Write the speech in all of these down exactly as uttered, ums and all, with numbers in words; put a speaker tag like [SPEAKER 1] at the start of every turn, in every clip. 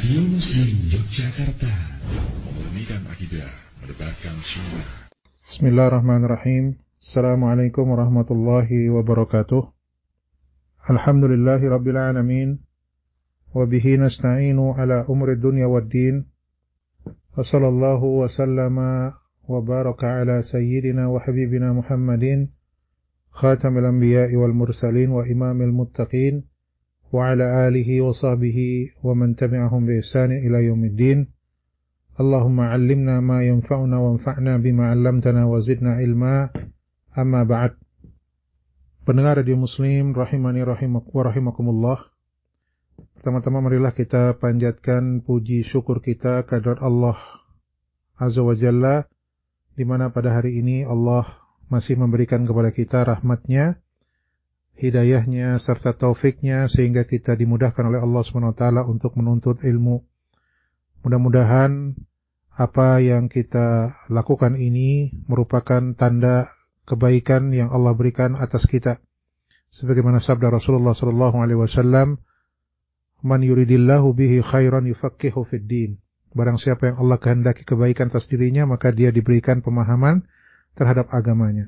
[SPEAKER 1] Radio Muslim Yogyakarta, memurnikan akidah, menebarkan sunnah.
[SPEAKER 2] Bismillahirrahmanirrahim. Assalamualaikum warahmatullahi wabarakatuh. Alhamdulillahi rabbil alamin. Wabihi nasta'inu ala umri dunya waddin. Wa sallallahu wa sallama wa baraka ala sayyidina wa habibina Muhammadin, khatamil anbiya'i wal mursalin wa imamil muttaqin, wa ala alihi wa sahbihi wa man tabi'ahum bi ihsanin ila yaumiddin. Allahumma 'allimna ma yanfa'una wanfa'na bima 'allamtana wa zidna ilma. Amma ba'd. Pendengar Radio Muslim rahimani rahimak wa rahimakumullah. Pertama-tama marilah kita panjatkan puji syukur kita kehadirat Allah Azza wa Jalla, di mana pada hari ini Allah masih memberikan kepada kita rahmatnya, hidayahnya serta taufiknya, sehingga kita dimudahkan oleh Allah subhanahu wa taala untuk menuntut ilmu. Mudah-mudahan apa yang kita lakukan ini merupakan tanda kebaikan yang Allah berikan atas kita. Sebagaimana sabda Rasulullah sallallahu alaihi wasallam, "Man yuridillahu bihi khairan yufaqihu fid din." Barang siapa yang Allah kehendaki kebaikan atas dirinya, maka dia diberikan pemahaman terhadap agamanya.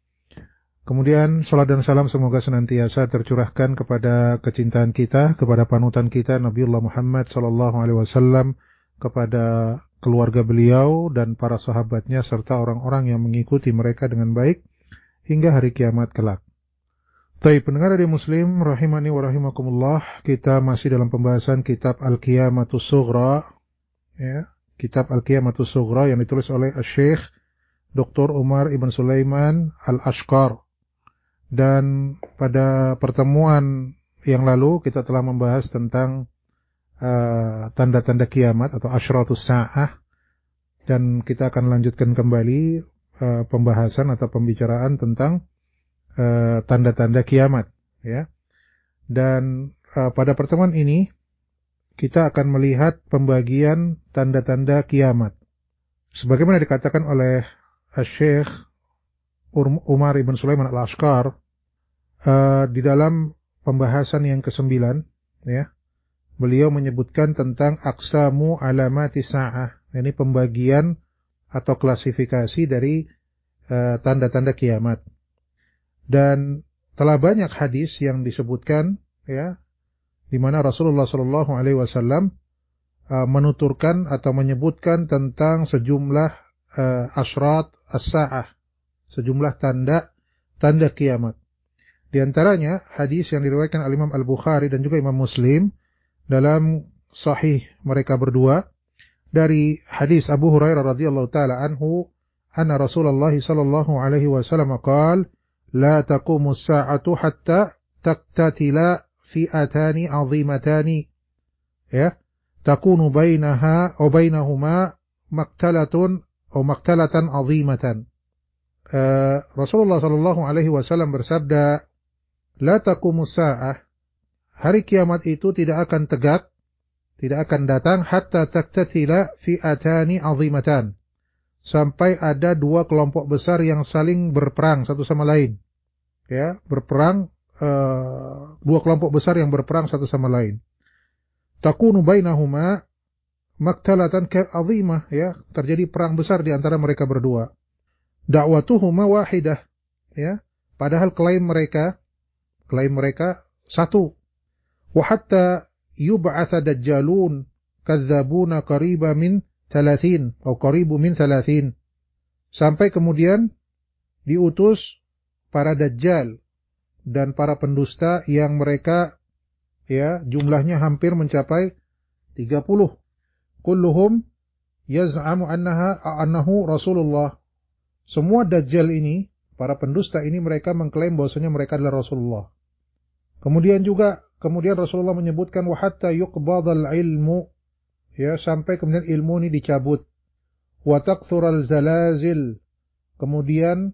[SPEAKER 2] Kemudian salat dan salam semoga senantiasa tercurahkan kepada kecintaan kita, kepada panutan kita Nabiullah Muhammad sallallahu alaihi wasallam, kepada keluarga beliau dan para sahabatnya serta orang-orang yang mengikuti mereka dengan baik hingga hari kiamat kelak. Baik, pendengar Radio Muslim rahimani wa rahimakumullah, kita masih dalam pembahasan kitab Al-Qiyamatus Sughra, ya, kitab Al-Qiyamatus Sughra yang ditulis oleh Syekh Doktor Umar Ibn Sulaiman Al-Ashqar. Dan pada pertemuan yang lalu kita telah membahas tentang Uh, tanda-tanda kiamat atau asyratus sa'ah, dan kita akan lanjutkan kembali uh, pembahasan atau pembicaraan tentang uh, tanda-tanda kiamat, ya. Dan uh, pada pertemuan ini kita akan melihat pembagian tanda-tanda kiamat sebagaimana dikatakan oleh Syekh Umar Ibn Sulaiman Al-Ashqar uh, di dalam pembahasan yang kesembilan, ya. Beliau menyebutkan tentang aqsamu alamati sa'ah. Ini pembagian atau klasifikasi dari uh, tanda-tanda kiamat. Dan telah banyak hadis yang disebutkan, ya, di mana Rasulullah sallallahu alaihi wasallam uh, menuturkan atau menyebutkan tentang sejumlah uh, asyrat as-sa'ah, sejumlah tanda tanda kiamat. Di antaranya hadis yang diriwayatkan oleh Imam Al-Bukhari dan juga Imam Muslim dalam sahih mereka berdua dari hadis Abu Hurairah radhiyallahu taala anhu, anna Rasulullah sallallahu alaihi wasallam qaal, la taqumu as-sa'atu hatta taqtatila fi'atani 'azimatani, ya, takunu bainaha aw bainahuma maqtalatun aw maqtalatan 'azimatan. Uh, Rasulullah sallallahu alaihi wasallam bersabda, la taqumu as-sa'ah, hari kiamat itu tidak akan tegak, tidak akan datang hatta taktatila fi'atani 'azimatan, sampai ada dua kelompok besar yang saling berperang satu sama lain. Ya, berperang uh, dua kelompok besar yang berperang satu sama lain. Takunu bainahuma maqtalatan ka'azimah, ya, terjadi perang besar di antara mereka berdua. Da'watuhuma wahidah, ya, padahal klaim mereka klaim mereka satu. Wa hatta yub'atsa dajjalun kadzabuna qariba min thalathin atau qaribu min thalathin, sampai kemudian diutus para dajjal dan para pendusta yang mereka, ya, jumlahnya hampir mencapai tiga puluh. Kulluhum yaz'amu annaha annahu Rasulullah. Semua dajjal ini, para pendusta ini, mereka mengklaim bahwasanya mereka adalah Rasulullah. Kemudian juga Kemudian Rasulullah menyebutkan wa hatta yuqbadal ilmu, ya, sampai kemudian ilmu ini dicabut. Wa taqthural zalazil, kemudian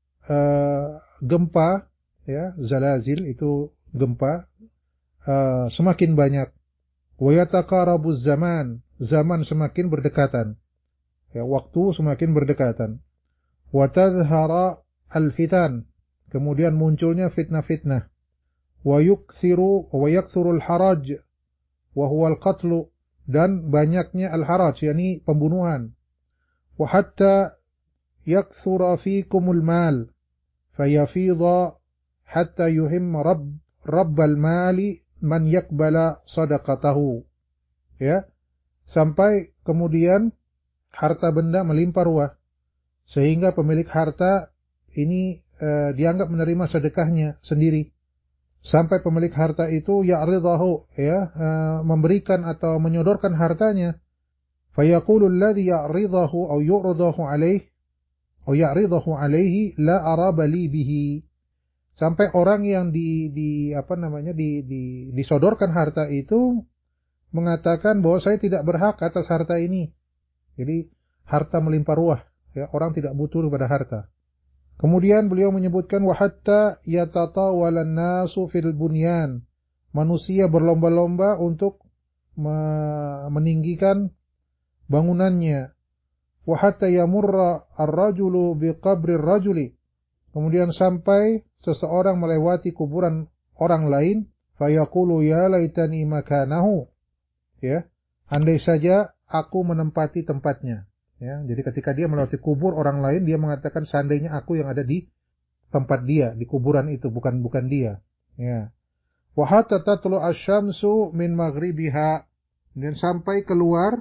[SPEAKER 2] uh, gempa, ya, zalazil itu gempa, uh, semakin banyak. Wa yataqarabuz zaman, zaman semakin berdekatan, ya, waktu semakin berdekatan. Wa tadhhara al-fitan, kemudian munculnya fitnah-fitnah. Wa yukthiru wa yakthuru al-haraj wa huwa al-qatlu, dan banyaknya al-haraj, yakni pembunuhan. Wa hatta yakthura fikumul mal fayafidha hatta yuhimma rabb rabbal mali man yakbala sadaqatahu. Ya, sampai kemudian harta benda melimpah ruah sehingga pemilik harta ini eh, dianggap menerima sedekahnya sendiri. Sampai pemilik harta itu ya'ridahu, ya, uh, memberikan atau menyodorkan hartanya. Fayaqulu alladhi ya'ridahu aw yu'ridahu alaihi aw ya'ridahu alaihi la araba li bihi. Sampai orang yang di di apa namanya di, di disodorkan harta itu mengatakan bahwa saya tidak berhak atas harta ini. Jadi harta melimpah ruah, ya, orang tidak butuh pada harta. Kemudian beliau menyebutkan wa hatta yatatawalan nasu fil bunyan. Manusia berlomba-lomba untuk meninggikan bangunannya. Wa hatta yamurra ar-rajulu biqabri ar-rajuli. Kemudian sampai seseorang melewati kuburan orang lain, fayaqulu ya laitani makanahu. Ya, andai saja aku menempati tempatnya. Ya, jadi ketika dia melewati kubur orang lain, dia mengatakan seandainya aku yang ada di tempat dia, di kuburan itu, bukan bukan dia. Ya. Wa hatta tatlu asy-syamsu min maghribiha, dan sampai keluar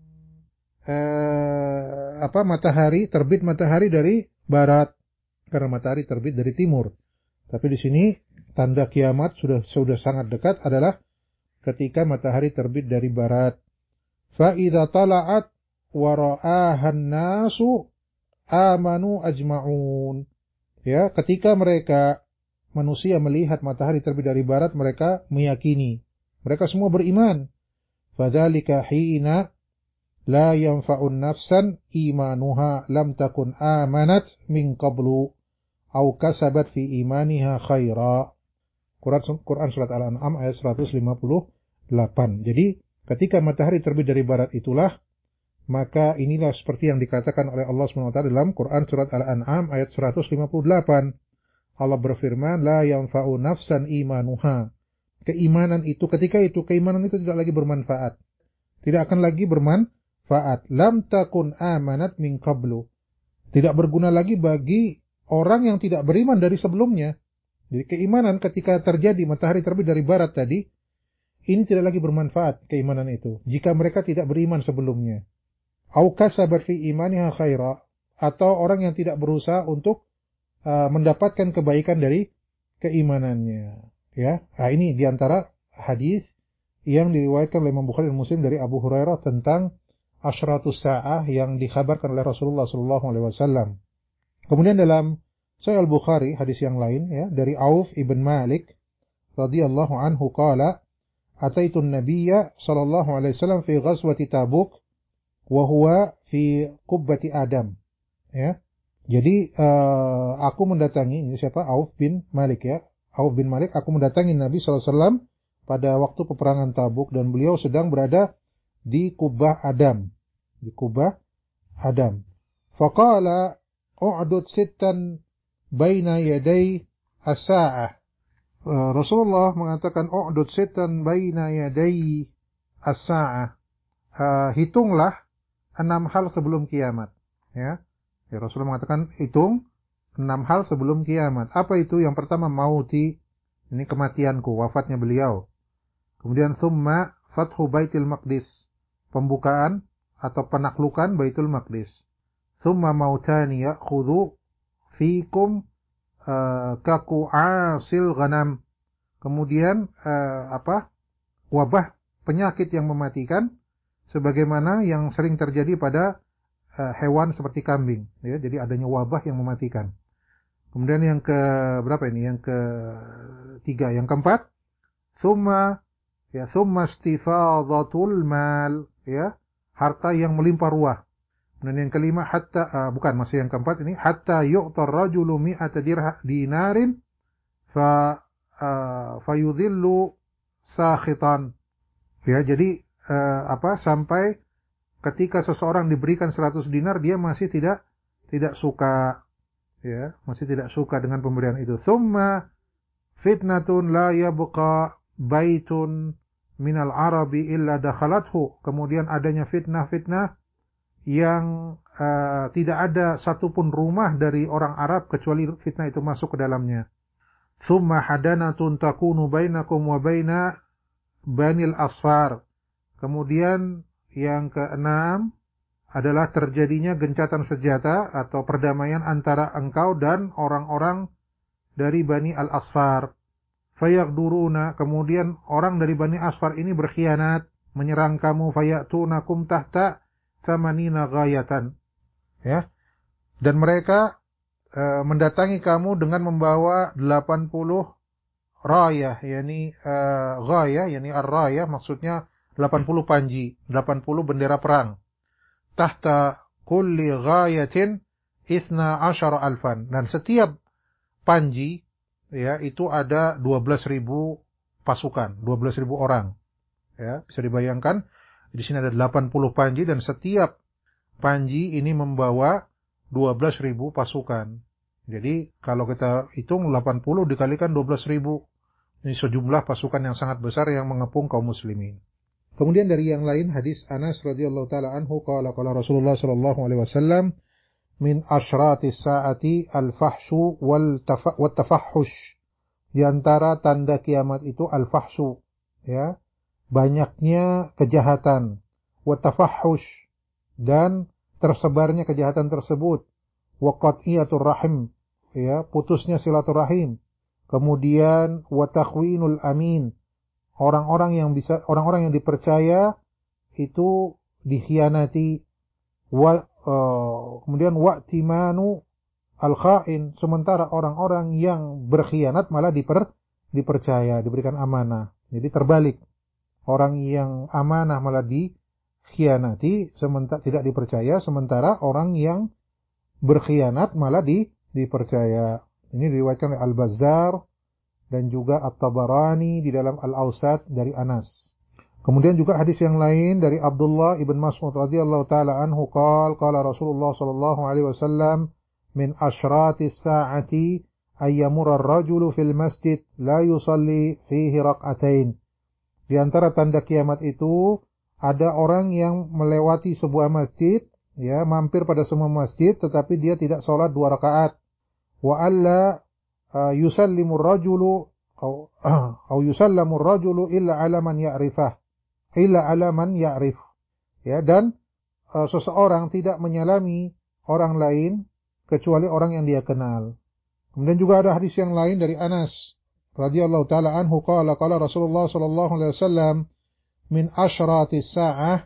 [SPEAKER 2] eh, apa matahari, terbit matahari dari barat, karena matahari terbit dari timur. Tapi di sini tanda kiamat sudah sudah sangat dekat adalah ketika matahari terbit dari barat. Fa idza tala'at wara'ahan nasu amanu ajma'un. Ya, ketika mereka manusia melihat matahari terbit dari barat, mereka meyakini, mereka semua beriman. Fadzalika hina la yanfa'un nafsan imanuha lam takun amanat min qablu aw kasabat fi imaniha khaira. Quran, Quran surat Al-An'am ayat seratus lima puluh delapan. Jadi ketika matahari terbit dari barat itulah, maka inilah seperti yang dikatakan oleh Allah subhanahu wa taala dalam Quran surat Al-An'am ayat seratus lima puluh delapan. Allah berfirman, la yanfa'u nafsan imanuha. Keimanan itu, ketika itu, keimanan itu tidak lagi bermanfaat. Tidak akan lagi bermanfaat. Lam takun amanat min qablu. Tidak berguna lagi bagi orang yang tidak beriman dari sebelumnya. Jadi keimanan ketika terjadi matahari terbit dari barat tadi, ini tidak lagi bermanfaat keimanan itu, jika mereka tidak beriman sebelumnya. Au kasabat fi imaniha khaira, atau orang yang tidak berusaha untuk uh, mendapatkan kebaikan dari keimanannya. Ya, nah, ini diantara hadis yang diriwayatkan oleh Imam Bukhari dan Muslim dari Abu Hurairah tentang asyratus sa'ah yang dikhabarkan oleh Rasulullah sallallahu alaihi wasallam. Kemudian dalam Sahih Al-Bukhari hadis yang lain, ya, dari Auf ibn Malik radhiyallahu anhu qala ataitu an-nabiyya sallallahu alaihi wasallam fi ghazwati Tabuk wa huwa fi qubbati Adam. Ya. Jadi uh, aku mendatangi, ini siapa? Auf bin Malik, ya. Auf bin Malik, aku mendatangi Nabi sallallahu alaihi wasallam pada waktu peperangan Tabuk dan beliau sedang berada di Kubbah Adam. Di Kubbah Adam. Faqala u'dud sittan baina yaday as-sa'ah. Uh, Rasulullah mengatakan u'dud sittan baina yaday as-sa'ah. Uh, hitunglah enam hal sebelum kiamat. Ya. Ya, Rasulullah mengatakan hitung enam hal sebelum kiamat. Apa itu? Yang pertama mauti, ini kematianku, wafatnya beliau. Kemudian thumma fathu Baitul Maqdis, pembukaan atau penaklukan Baitul Maqdis. Thumma mautani ya'khudhu fikum uh, kaku'asil ghanam. Kemudian uh, apa? Wabah penyakit yang mematikan sebagaimana yang sering terjadi pada uh, hewan seperti kambing, ya. Jadi adanya wabah yang mematikan. Kemudian yang ke berapa ini? Yang ke tiga, yang keempat, thumma ya thumma istifadatul mal, ya, harta yang melimpah ruah. Kemudian yang kelima hatta uh, bukan masih yang keempat ini hatta yu'tar rajulu mi'ata dinarin fa uh, fayudhillu sakhitan. Ya, jadi uh, apa sampai ketika seseorang diberikan seratus dinar dia masih tidak tidak suka, ya, masih tidak suka dengan pemberian itu. Tsumma fitnatun la yabqa baitun minal arabi illa dakhalathu. Kemudian adanya fitnah-fitnah yang uh, tidak ada satupun rumah dari orang Arab kecuali fitnah itu masuk ke dalamnya. Tsumma hadanatun takunu bainakum wa baina banil asfar. Kemudian yang keenam adalah terjadinya gencatan senjata atau perdamaian antara engkau dan orang-orang dari Bani Al-Asfar. Fayaqduruna, kemudian orang dari Bani Asfar ini berkhianat, menyerang kamu, fayatunakum tahta thamanina ghayatan. Ya. Dan mereka e, mendatangi kamu dengan membawa delapan puluh rayah, yakni e, ghayah, yakni ar-rayah maksudnya delapan puluh panji, delapan puluh bendera perang. Tahta kulli ghayatin ithna asyara alfan. Dan setiap panji ya itu ada dua belas ribu pasukan, dua belas ribu orang. Ya, bisa dibayangkan di sini ada delapan puluh panji dan setiap panji ini membawa dua belas ribu pasukan. Jadi kalau kita hitung delapan puluh dikalikan dua belas ribu, ini sejumlah pasukan yang sangat besar yang mengepung kaum muslimin. Kemudian dari yang lain hadis Anas radhiyallahu taala anhu qala qala Rasulullah sallallahu alaihi wasallam min asyratis saati al-fahsyu wal tafahhush. Di antara tanda kiamat itu al-fahsyu, ya, banyaknya kejahatan, wa tafahhush, dan tersebarnya kejahatan tersebut, wa qat'iyatur rahim, ya, putusnya silaturahim. Kemudian wa takhwinul amin. Orang-orang yang bisa, orang-orang yang dipercaya itu dikhianati. Wa, uh, kemudian wa'timanu al-kha'in, sementara orang-orang yang berkhianat malah diper, dipercaya, diberikan amanah. Jadi terbalik. Orang yang amanah malah dikhianati, sementara tidak dipercaya, sementara orang yang berkhianat malah di, dipercaya. Ini diriwayatkan oleh Al-Bazzar dan juga At-Tabarani di dalam Al-Awsat dari Anas. Kemudian juga hadis yang lain dari Abdullah ibn Mas'ud radhiyallahu taala anhu qala qala Rasulullah sallallahu alaihi wasallam min asyratis saati ayyamura ar-rajulu fil masjid la yusalli fihi raq'atain. Di antara tanda kiamat itu ada orang yang melewati sebuah masjid, ya, mampir pada semua masjid tetapi dia tidak salat dua rakaat. Wa alla Uh, yusallimur rajulu atau uh, yusallamur rajulu illa ala man ya'rifah illa ala man ya'rif, ya, dan uh, seseorang tidak menyalami orang lain kecuali orang yang dia kenal. Kemudian juga ada hadis yang lain dari Anas radhiyallahu taala anhu qala qala Rasulullah sallallahu alaihi wasallam min asyratis saah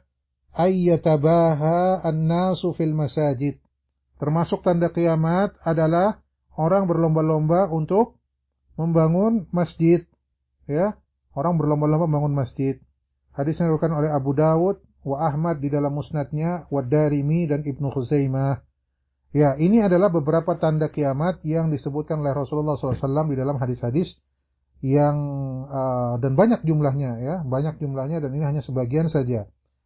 [SPEAKER 2] ay yatabaha an-nasu fil masajid. Termasuk tanda kiamat adalah orang berlomba-lomba untuk membangun masjid, ya. Orang berlomba-lomba membangun masjid. Hadisnya diriwayatkan oleh Abu Dawud wa Ahmad di dalam musnadnya, wa Darimi dan Ibnu Khuzaimah. Ya, ini adalah beberapa tanda kiamat yang disebutkan oleh Rasulullah shallallahu alaihi wasallam di dalam hadis-hadis yang uh, dan banyak jumlahnya, ya, banyak jumlahnya, dan ini hanya sebagian saja.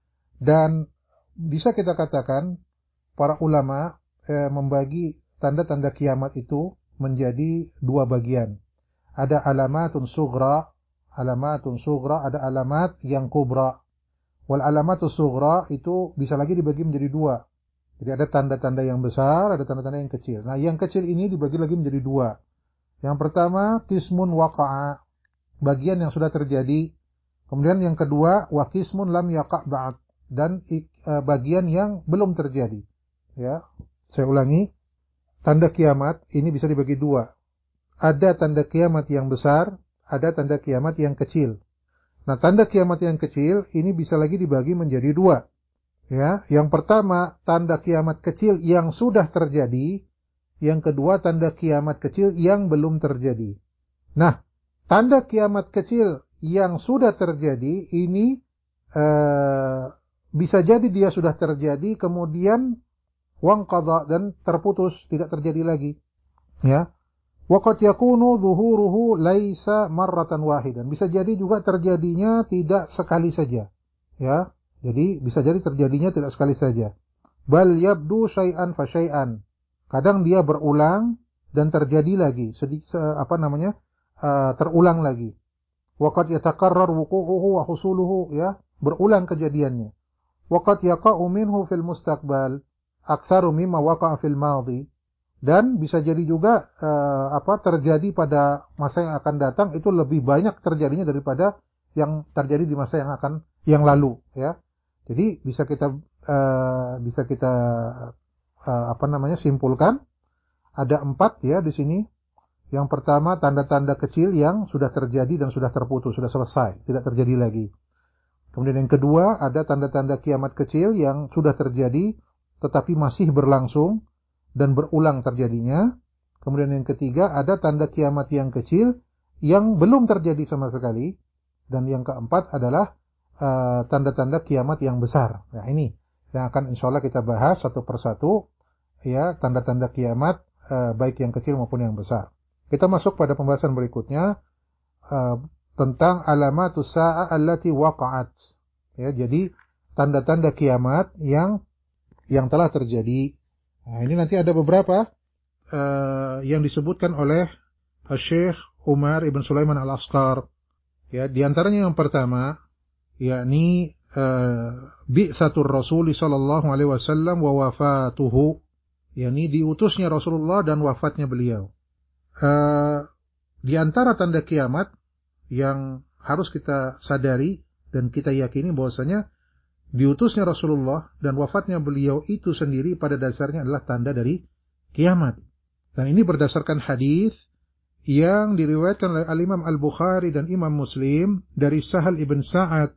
[SPEAKER 2] Dan bisa kita katakan para ulama eh, membagi tanda-tanda kiamat itu menjadi dua bagian. Ada alamatun sughra, alamatun sughra, ada alamat yang kubra. Wal alamatun sughra itu bisa lagi dibagi menjadi dua. Jadi ada tanda-tanda yang besar, ada tanda-tanda yang kecil. Nah, yang kecil ini dibagi lagi menjadi dua. Yang pertama, qismun waqa'a, bagian yang sudah terjadi. Kemudian yang kedua, wa qismun lam yaqa' ba'd, dan uh, bagian yang belum terjadi. Ya, saya ulangi. Tanda kiamat ini bisa dibagi dua. Ada tanda kiamat yang besar, ada tanda kiamat yang kecil. Nah, tanda kiamat yang kecil ini bisa lagi dibagi menjadi dua. Ya, yang pertama tanda kiamat kecil yang sudah terjadi, yang kedua tanda kiamat kecil yang belum terjadi. Nah, tanda kiamat kecil yang sudah terjadi ini eh, bisa jadi dia sudah terjadi kemudian wanqadha, dan terputus, tidak terjadi lagi, ya. Wa qad yakunu dhuhuruhu laisa marratan wahidan, bisa jadi juga terjadinya tidak sekali saja, ya. Jadi bisa jadi terjadinya tidak sekali saja. Bal yabdu syai'an fa syai'an, kadang dia berulang dan terjadi lagi, sedikit apa namanya uh, terulang lagi. Waqad yatakarrar wuqu'uhu wa husuluhu, ya, berulang kejadiannya. Waqad yaqa'u minhu fil mustaqbal aktsaru mimma waqa'a fil madhi. Dan bisa jadi juga uh, apa terjadi pada masa yang akan datang itu lebih banyak terjadinya daripada yang terjadi di masa yang akan yang lalu, ya. Jadi bisa kita uh, bisa kita uh, apa namanya simpulkan ada empat, ya, di sini. Yang pertama, tanda-tanda kecil yang sudah terjadi dan sudah terputus, sudah selesai, tidak terjadi lagi. Kemudian yang kedua, ada tanda-tanda kiamat kecil yang sudah terjadi tetapi masih berlangsung dan berulang terjadinya. Kemudian yang ketiga, ada tanda kiamat yang kecil yang belum terjadi sama sekali. Dan yang keempat adalah uh, tanda-tanda kiamat yang besar. Nah, ini yang akan insya Allah kita bahas satu persatu, ya, tanda-tanda kiamat uh, baik yang kecil maupun yang besar. Kita masuk pada pembahasan berikutnya uh, tentang alamatus sa'ah allati waqa'at. Ya, jadi tanda-tanda kiamat yang yang telah terjadi. Nah, ini nanti ada beberapa uh, yang disebutkan oleh Syekh Umar Ibn Sulaiman Al-Asqar. Ya, di antaranya yang pertama, yakni uh, bi'satur Rasul sallallahu alaihi wasallam wa wafatuhu, yakni diutusnya Rasulullah dan wafatnya beliau. Uh, di antara tanda kiamat yang harus kita sadari dan kita yakini bahwasanya diutusnya Rasulullah dan wafatnya beliau itu sendiri pada dasarnya adalah tanda dari kiamat. Dan ini berdasarkan hadis yang diriwayatkan oleh Al-Imam Al-Bukhari dan Imam Muslim dari Sahal ibn Sa'ad.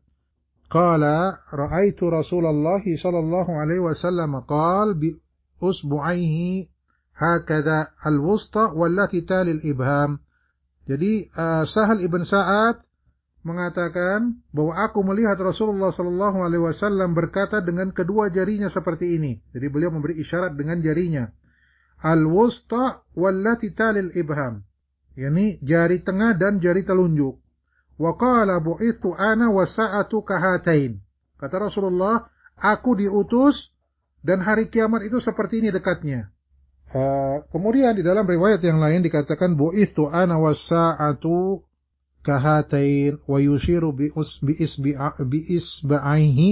[SPEAKER 2] Qala ra'aitu Rasulullah sallallahu alaihi wasallam qala bi usbu'aihi hakadha al-wusta wallati talil ibham. Jadi uh, Sahal ibn Sa'ad mengatakan bahwa aku melihat Rasulullah sallallahu alaihi wasallam berkata dengan kedua jarinya seperti ini. Jadi beliau memberi isyarat dengan jarinya. Al-wusta wallati talil ibham. Yani jari tengah dan jari telunjuk. Wa qala bu'ithu ana wa sa'atu kahatain. Kata Rasulullah, aku diutus dan hari kiamat itu seperti ini dekatnya. Uh, kemudian di dalam riwayat yang lain dikatakan bu'ithu ana wa sa'atu kahatain wa yushiru bi isba'aihi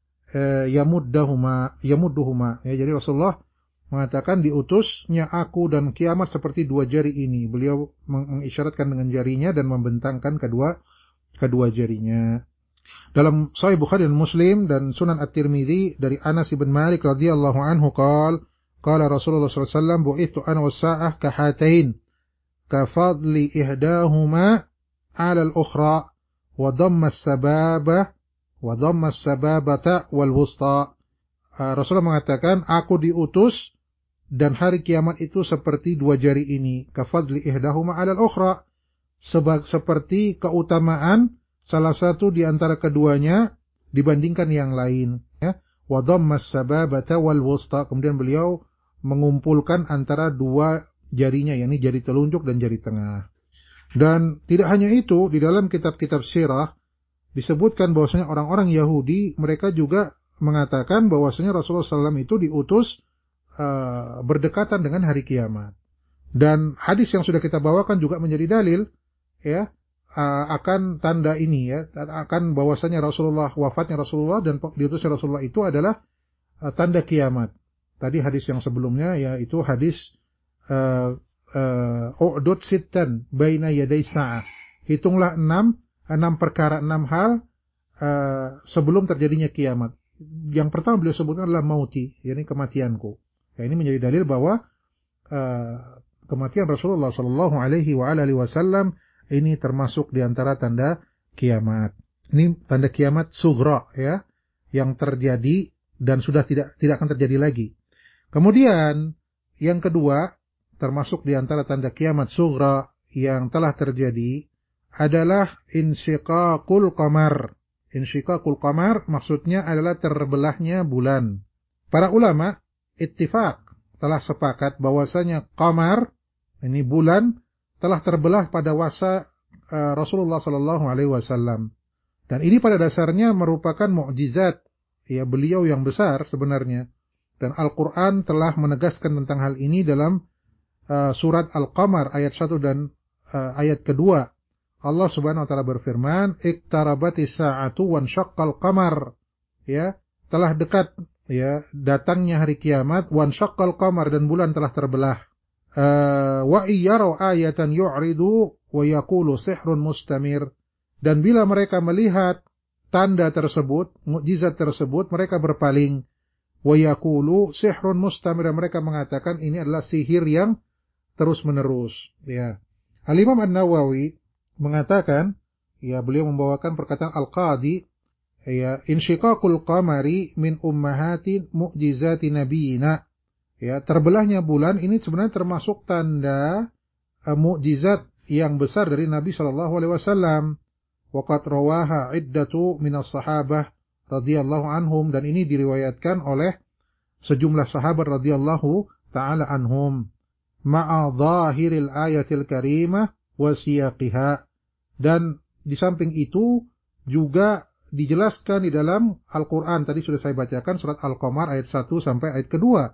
[SPEAKER 2] yamuddahuma yamudduhuma. Ya, jadi Rasulullah mengatakan diutusnya aku dan kiamat seperti dua jari ini. Beliau mengisyaratkan dengan jarinya dan membentangkan kedua kedua jarinya. Dalam Sahih Bukhari dan Muslim dan Sunan At-Tirmidzi dari Anas bin Malik radhiyallahu anhu qala qala Rasulullah sallallahu alaihi wasallam bu'ithu ana was-sa'ah kahatain ka fadli ihdahuma 'ala al-ukhra wa dhamma as-sababa wa dhamma as-sababata wal wusta. Rasulullah mengatakan aku diutus dan hari kiamat itu seperti dua jari ini, ka fadli ihdahuma 'ala al-ukhra, seperti keutamaan salah satu di antara keduanya dibandingkan yang lain, ya. Wa dhamma as-sababata wal wusta, kemudian beliau mengumpulkan antara dua jarinya, yakni jari telunjuk dan jari tengah. Dan tidak hanya itu, di dalam kitab-kitab sirah disebutkan bahwasanya orang-orang Yahudi mereka juga mengatakan bahwasanya Rasulullah sallallahu alaihi wasallam itu diutus uh, berdekatan dengan hari kiamat. Dan hadis yang sudah kita bawakan juga menjadi dalil, ya, uh, akan tanda ini, ya, akan bahwasanya Rasulullah, wafatnya Rasulullah dan diutusnya Rasulullah itu adalah uh, tanda kiamat. Tadi hadis yang sebelumnya yaitu hadis uh, u'dud sittan baina yaday sa'ah. Hitunglah enam, enam perkara, enam hal uh, sebelum terjadinya kiamat. Yang pertama beliau sebutkan adalah mauti, yakni kematianku. Ya, ini menjadi dalil bahwa uh, kematian Rasulullah sallallahu alaihi wa alihi wasallam ini termasuk di antara tanda kiamat. Ini tanda kiamat sughra, ya, yang terjadi dan sudah tidak tidak akan terjadi lagi. Kemudian yang kedua, termasuk di antara tanda kiamat sughra yang telah terjadi adalah insyiqaqul qamar. Insyiqaqul qamar maksudnya adalah terbelahnya bulan. Para ulama ittifaq telah sepakat bahwasanya qamar, ini bulan, telah terbelah pada masa uh, Rasulullah sallallahu alaihi wasallam. Dan ini pada dasarnya merupakan mukjizat, ya, beliau yang besar sebenarnya. Dan Al-Qur'an telah menegaskan tentang hal ini dalam Uh, surat Al-Qamar ayat satu dan uh, ayat kedua. Allah Subhanahu wa taala berfirman, "Iqtarabatis sa'atu wansyaqqal qamar." Ya, telah dekat ya datangnya hari kiamat, wansyaqqal qamar, dan bulan telah terbelah. Uh, wa iyyaraw ayatan yu'ridu wa yaqulu sihrun mustamir. Dan bila mereka melihat tanda tersebut, mukjizat tersebut, mereka berpaling. Wa yaqulu sihrun mustamir, mereka mengatakan ini adalah sihir yang terus-menerus. Ya. Al-Imam An-Nawawi mengatakan, ya beliau membawakan perkataan Al-Qadi, ya, insyiqaqul qamari min ummahatin mu'jizati nabiyina. Ya, terbelahnya bulan ini sebenarnya termasuk tanda uh, mukjizat yang besar dari Nabi sallallahu alaihi wasallam. Waqad rawaha iddatu minas sahabah radhiyallahu anhum, dan ini diriwayatkan oleh sejumlah sahabat radhiyallahu taala anhum. Ma'a dhahiril ayatil karimah wa siyaqiha. Dan di samping itu juga dijelaskan di dalam Al-Qur'an, tadi sudah saya bacakan surat Al-Qamar ayat satu sampai ayat kedua.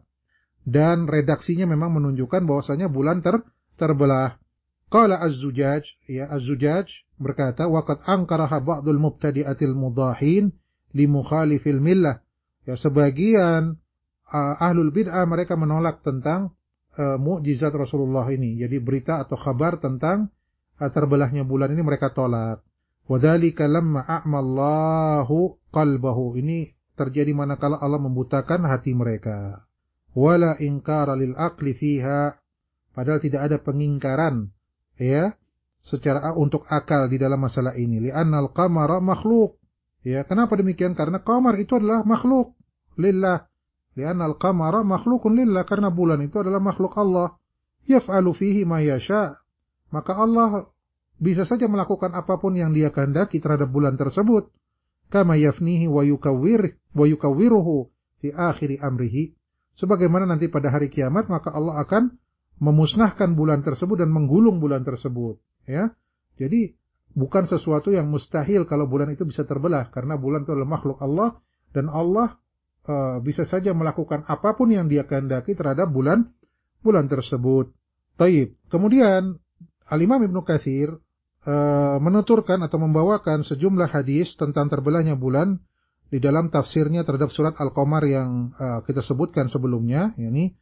[SPEAKER 2] Dan redaksinya memang menunjukkan bahwasanya bulan ter terbelah. Qala Az-Zujaj, ya Az-Zujaj berkata, waqad ankaraha ba'dul mubtadi'atil mudahin li mukhalifil millah. Ya, sebagian uh, ahlul bid'ah mereka menolak tentang uh, mukjizat Rasulullah ini. Jadi berita atau kabar tentang uh, terbelahnya bulan ini mereka tolak. Wadzalika lamma a'mallahu qalbahu. Ini terjadi manakala Allah membutakan hati mereka. Wala inkara lil aqli fiha, padahal tidak ada pengingkaran ya secara untuk akal di dalam masalah ini. Li'annal qamara makhluk. Ya, kenapa demikian? Karena qamar itu adalah makhluk lillah. Li'annal qamara makhlukun lillah, karena bulan itu adalah makhluk Allah. Yaf'alu fihi ma yasha. Maka Allah bisa saja melakukan apapun yang Dia kehendaki terhadap bulan tersebut. Kama yafnihi wa yukawwir wa yukawwiruhu fi akhir amrihi. Sebagaimana nanti pada hari kiamat maka Allah akan memusnahkan bulan tersebut dan menggulung bulan tersebut, ya. Jadi bukan sesuatu yang mustahil kalau bulan itu bisa terbelah, karena bulan itu adalah makhluk Allah dan Allah uh, bisa saja melakukan apapun yang Dia kehendaki terhadap bulan bulan tersebut. Taib. Kemudian Al-Imam Ibnu Katsir uh, menuturkan atau membawakan sejumlah hadis tentang terbelahnya bulan di dalam tafsirnya terhadap surat Al-Qamar yang uh, kita sebutkan sebelumnya, yakni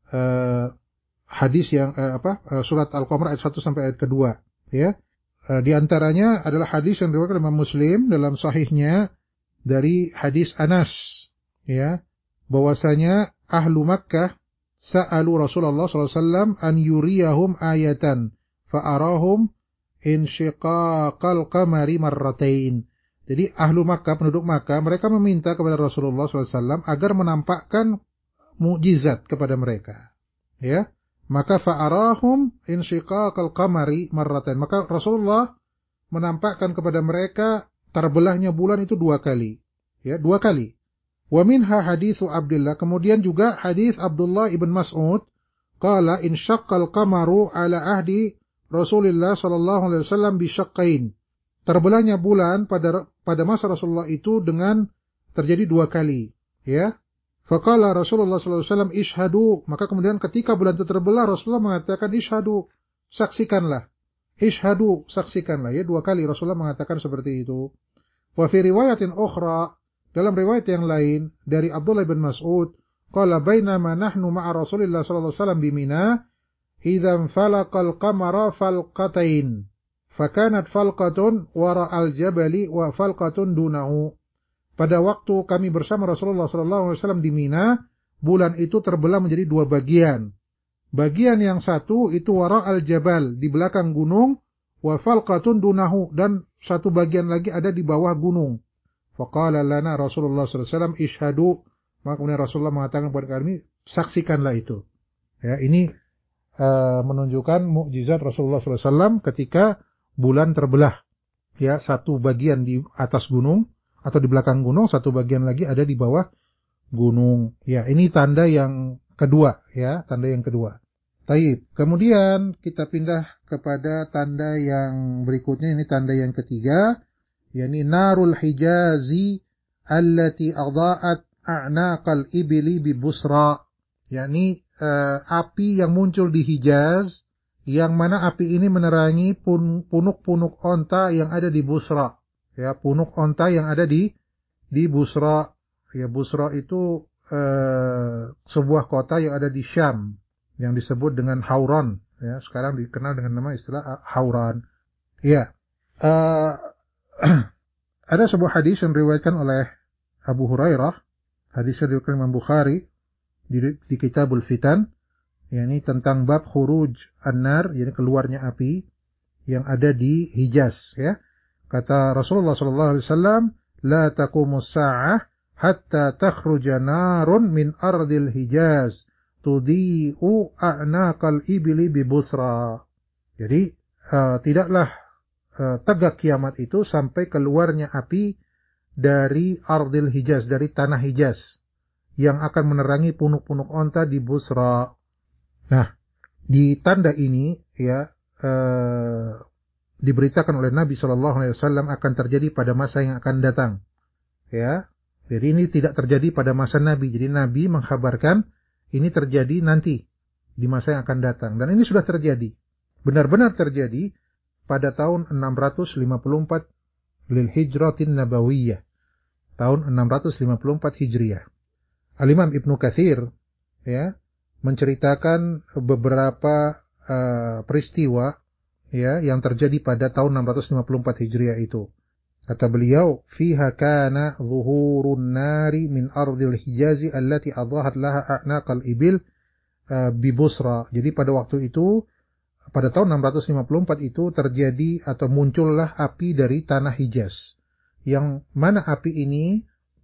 [SPEAKER 2] uh, hadis yang uh, apa uh, surat Al-Qamar ayat satu sampai ayat kedua, ya. Uh, di antaranya adalah hadis yang diriwayatkan Imam Muslim dalam sahihnya dari hadis Anas, ya, bahwasanya ahlu Makkah sa'alu Rasulullah sallallahu alaihi wasallam an yuriyahum ayatan fa'arahum insyiqaqal qamari marratain. Jadi ahlu Makkah, penduduk Makkah, mereka meminta kepada Rasulullah sallallahu alaihi wasallam agar menampakkan mukjizat kepada mereka. Ya, maka fa'arahum insyiqaqal qamari marratain. Maka Rasulullah menampakkan kepada mereka terbelahnya bulan itu dua kali. Ya, dua kali. Wa minha haditsu Abdullah. Kemudian juga hadis Abdullah ibn Mas'ud, qala insyaqqal qamaru ala ahdi Rasulullah sallallahu alaihi wasallam bi syaqqain. Terbelahnya bulan pada pada masa Rasulullah itu dengan terjadi dua kali, ya. Faqala Rasulullah sallallahu alaihi wasallam ishhadu, maka kemudian ketika bulan itu terbelah Rasulullah mengatakan ishhadu, saksikanlah. Ishhadu, saksikanlah, ya, dua kali Rasulullah mengatakan seperti itu. Wa fi riwayatin ukhra, dalam riwayat yang lain dari Abdullah bin Mas'ud, qala bainama nahnu ma'a Rasulillah sallallahu alaihi wasallam bi Mina, idzan falaqal qamara falqatain. Fakanat falqatun wara'al jabali wa falqatun dunahu. Pada waktu kami bersama Rasulullah sallallahu alaihi wasallam di Mina, bulan itu terbelah menjadi dua bagian. Bagian yang satu itu wara'al jabal, di belakang gunung, wa falqatun dunahu, dan satu bagian lagi ada di bawah gunung. Faqala lana Rasulullah sallallahu alaihi wasallam ishhadu, maka kemudian Rasulullah mengatakan kepada kami, saksikanlah itu. Ya, ini uh, menunjukkan mukjizat Rasulullah sallallahu alaihi wasallam ketika bulan terbelah, ya, satu bagian di atas gunung atau di belakang gunung, satu bagian lagi ada di bawah gunung. Ya, ini tanda yang kedua, ya, tanda yang kedua. Taib. Kemudian kita pindah kepada tanda yang berikutnya, ini tanda yang ketiga, yakni narul hijazi allati adha'at a'naqal ibli bi Busra, yakni uh, api yang muncul di Hijaz yang mana api ini menerangi pun, punuk-punuk onta yang ada di Busra. Ya, punuk onta yang ada di di Busra. Ya, Busra itu eh, sebuah kota yang ada di Syam yang disebut dengan Hauran. Ya, sekarang dikenal dengan nama istilah Hauran. Ya, uh, ada sebuah hadis yang diriwayatkan oleh Abu Hurairah. Hadisnya diriwayatkan Imam Bukhari di, di Kitabul Fitan. Yakni tentang bab khuruj an-nar, yakni keluarnya api yang ada di Hijaz, ya. Kata Rasulullah sallallahu alaihi wasallam, "La taqumus sa'ah hatta takhruja narun min ardil Hijaz tudi'u a'naqal ibli bi Busra." Jadi uh, tidaklah uh, tegak kiamat itu sampai keluarnya api dari ardil Hijaz, dari tanah Hijaz yang akan menerangi punuk-punuk onta di Busra. Nah, di tanda ini ya eh, diberitakan oleh Nabi shallallahu alaihi wasallam akan terjadi pada masa yang akan datang. Ya, jadi ini tidak terjadi pada masa Nabi. Jadi Nabi mengkhabarkan ini terjadi nanti di masa yang akan datang. Dan ini sudah terjadi, benar-benar terjadi pada tahun enam ratus lima puluh empat lil hijratin nabawiyah, tahun enam ratus lima puluh empat hijriyah. Al-Imam Ibnu Katsir ya menceritakan beberapa uh, peristiwa ya yang terjadi pada tahun enam ratus lima puluh empat Hijriah itu. Kata beliau, "Fiha kana zuhurun nari min ardil Hijazi allati adhahat laha a'naqal ibil uh, bi Busra." Jadi pada waktu itu, pada tahun enam ratus lima puluh empat itu terjadi atau muncullah api dari tanah Hijaz. Yang mana api ini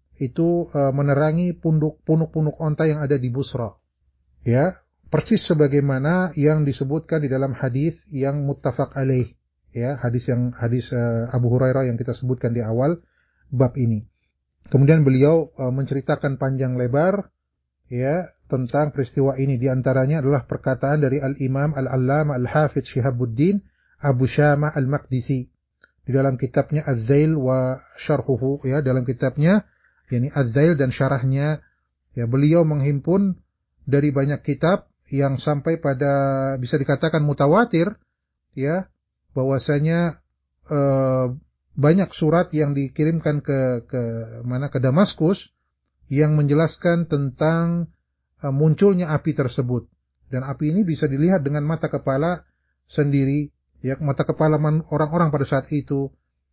[SPEAKER 2] itu uh, menerangi punuk-punuk onta yang ada di Busra. Ya, persis sebagaimana yang disebutkan di dalam hadis yang muttafaq alaih, ya, hadis yang hadis uh, Abu Hurairah yang kita sebutkan di awal bab ini. Kemudian beliau uh, menceritakan panjang lebar ya tentang peristiwa ini. Di antaranya adalah perkataan dari Al-Imam Al-Allamah Al-Hafidz Syihabuddin Abu Syamah Al-Maqdisi di dalam kitabnya Az-Zail wa Syarhuhu, ya, dalam kitabnya yakni Az-Zail dan syarahnya, ya, beliau menghimpun dari banyak kitab yang sampai pada bisa dikatakan mutawatir, ya, bahwasanya e, banyak surat yang dikirimkan ke ke mana ke Damaskus yang menjelaskan tentang e, munculnya api tersebut. Dan api ini bisa dilihat dengan mata kepala sendiri, ya, mata kepala orang-orang pada saat itu,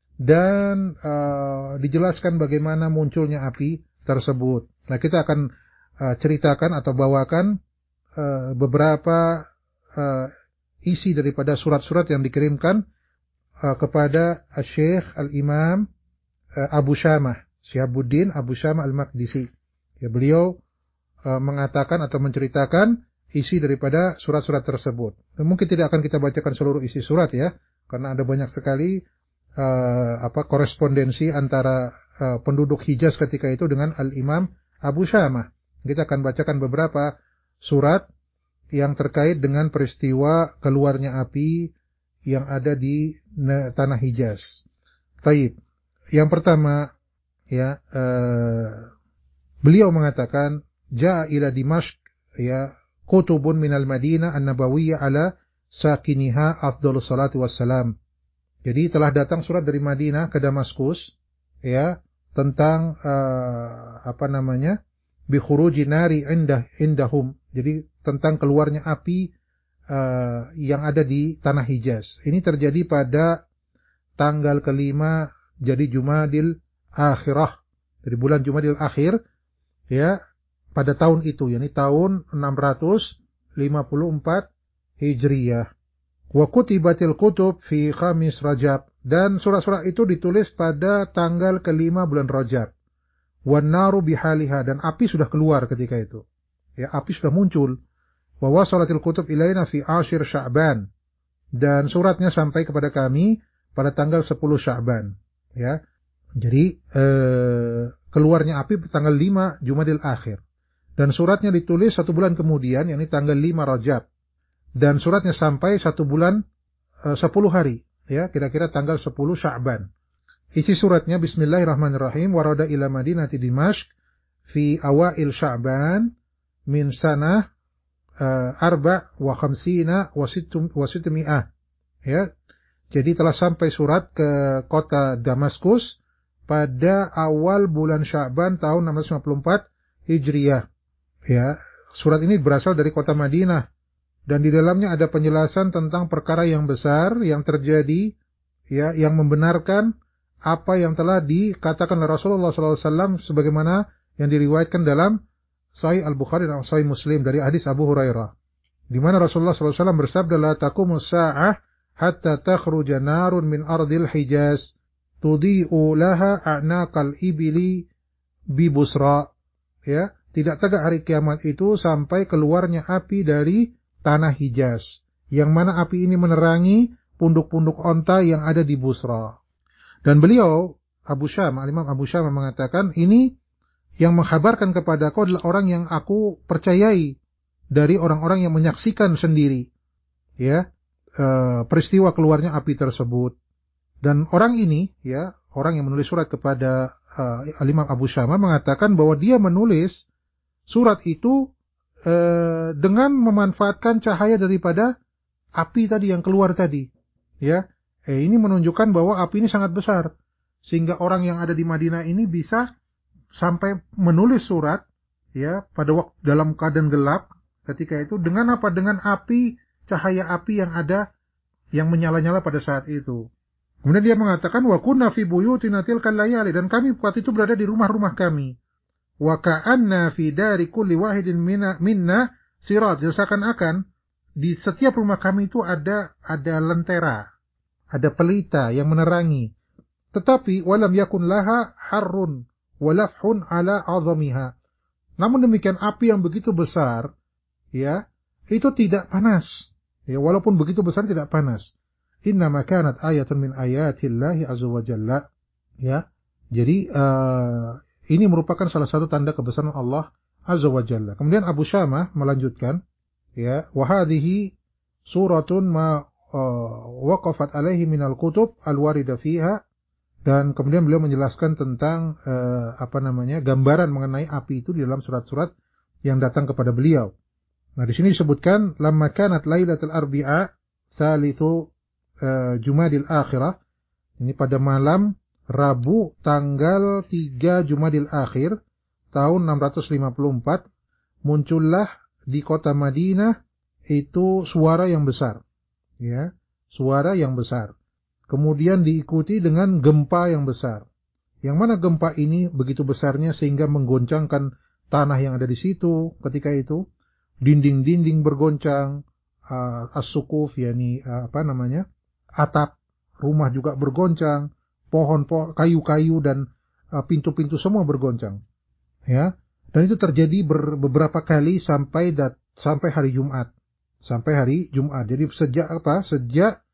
[SPEAKER 2] dan e, dijelaskan bagaimana munculnya api tersebut. Nah, kita akan Uh, ceritakan atau bawakan uh, beberapa uh, isi daripada surat-surat yang dikirimkan uh, kepada Syekh Al-Imam uh, Abu Syamah Syihabuddin Abu Syamah Al-Maqdisi. Ya, beliau uh, mengatakan atau menceritakan isi daripada surat-surat tersebut. Dan mungkin tidak akan kita bacakan seluruh isi surat, ya, karena ada banyak sekali uh, apa korespondensi antara uh, penduduk Hijaz ketika itu dengan Al-Imam Abu Syamah. Kita akan bacakan beberapa surat yang terkait dengan peristiwa keluarnya api yang ada di tanah Hijaz. Taib. Yang pertama, ya, uh, beliau mengatakan, "Ja'a ila Dimashq, ya, kutubun minal Madinah an-Nabawiyyah ala sakiniha afdhalus salatu wassalam." Jadi telah datang surat dari Madinah ke Damaskus, ya, tentang uh, apa namanya? bi khuruji nari indah indahum. Jadi tentang keluarnya api uh, yang ada di tanah Hijaz. Ini terjadi pada tanggal kelima jadi Jumadil Akhirah, dari bulan Jumadil Akhir, ya, pada tahun itu, yakni tahun enam ratus lima puluh empat Hijriyah. Wa kutibatil kutub fi khamis Rajab, dan surat-surat itu ditulis pada tanggal kelima bulan Rajab. Wan naru bihaliha, dan api sudah keluar ketika itu. Ya, api sudah muncul. Wa wasalatil kutub ilaina fi ashir Sya'ban, dan suratnya sampai kepada kami pada tanggal sepuluh Sya'ban. Ya. Jadi eh, keluarnya api pada tanggal lima Jumadil Akhir. Dan suratnya ditulis satu bulan kemudian, yakni tanggal lima Rajab. Dan suratnya sampai satu bulan eh, sepuluh hari, ya, kira-kira tanggal sepuluh Sya'ban. Isi suratnya, Bismillahirrahmanirrahim, warada ila Madinati Dimashq fi awail Sya'ban min sanah uh, arba wa khamsina wa sitmi'ah. Ya. Jadi telah sampai surat ke kota Damaskus pada awal bulan Sya'ban tahun enam ratus lima puluh empat Hijriah. Ya, surat ini berasal dari kota Madinah dan di dalamnya ada penjelasan tentang perkara yang besar yang terjadi, ya, yang membenarkan apa yang telah dikatakan oleh Rasulullah sallallahu alaihi wasallam sebagaimana yang diriwayatkan dalam Sahih Al-Bukhari dan Sahih Muslim dari hadis Abu Hurairah, di mana Rasulullah sallallahu alaihi wasallam bersabda, "La taqumus sa'ah hatta takhruja narun min ardil Hijaz tudhi'u laha a'naqal ibili bi Busra." Ya, tidak tegak hari kiamat itu sampai keluarnya api dari tanah Hijaz, yang mana api ini menerangi punduk-punduk onta yang ada di Busra. Dan beliau, Abu Syama, Imam Abu Syama mengatakan, ini yang mengkhabarkan kepadaku adalah orang yang aku percayai dari orang-orang yang menyaksikan sendiri, ya, e, peristiwa keluarnya api tersebut. Dan orang ini, ya, orang yang menulis surat kepada e, Imam Abu Syama mengatakan bahwa dia menulis surat itu e, dengan memanfaatkan cahaya daripada api tadi yang keluar tadi, ya. Eh, ini menunjukkan bahwa api ini sangat besar, sehingga orang yang ada di Madinah ini bisa sampai menulis surat, ya, pada waktu dalam keadaan gelap ketika itu dengan apa? Dengan api, cahaya api yang ada yang menyala-nyala pada saat itu. Kemudian dia mengatakan, wa kunna fi buyutina tilkal layali, dan kami waktu itu berada di rumah-rumah kami. Wa ka'anna fi dari kulli wahidin minna, minna sirat, seakan-akan di setiap rumah kami itu ada ada lentera, ada pelita yang menerangi. Tetapi walam yakun laha harrun walafhun ala azamiha. Namun demikian api yang begitu besar, ya, itu tidak panas. Ya, walaupun begitu besar tidak panas. Innama kanat ayatun min ayatillahi azza wa jalla. Ya. Jadi uh, ini merupakan salah satu tanda kebesaran Allah azza wa jalla. Kemudian Abu Syamah melanjutkan, ya, wa hadhihi suratun ma uh, waqafat alaihi minal kutub al-warida fiha. Dan kemudian beliau menjelaskan tentang uh, apa namanya gambaran mengenai api itu di dalam surat-surat yang datang kepada beliau. Nah, di sini disebutkan lamma kanat lailatul arbi'a tsalitsu uh, Jumadil akhirah. Ini pada malam Rabu tanggal tiga Jumadil akhir tahun enam ratus lima puluh empat muncullah di kota Madinah itu suara yang besar. Ya, suara yang besar. Kemudian diikuti dengan gempa yang besar. Yang mana gempa ini begitu besarnya sehingga menggoncangkan tanah yang ada di situ ketika itu. Dinding-dinding bergoncang, uh, as-sukuf, yakni uh, apa namanya, atap rumah juga bergoncang, pohon-pohon, kayu-kayu dan uh, pintu-pintu semua bergoncang. Ya, dan itu terjadi ber, beberapa kali sampai dat, sampai hari Jumat, sampai hari Jumat. Jadi sejak apa? Sejak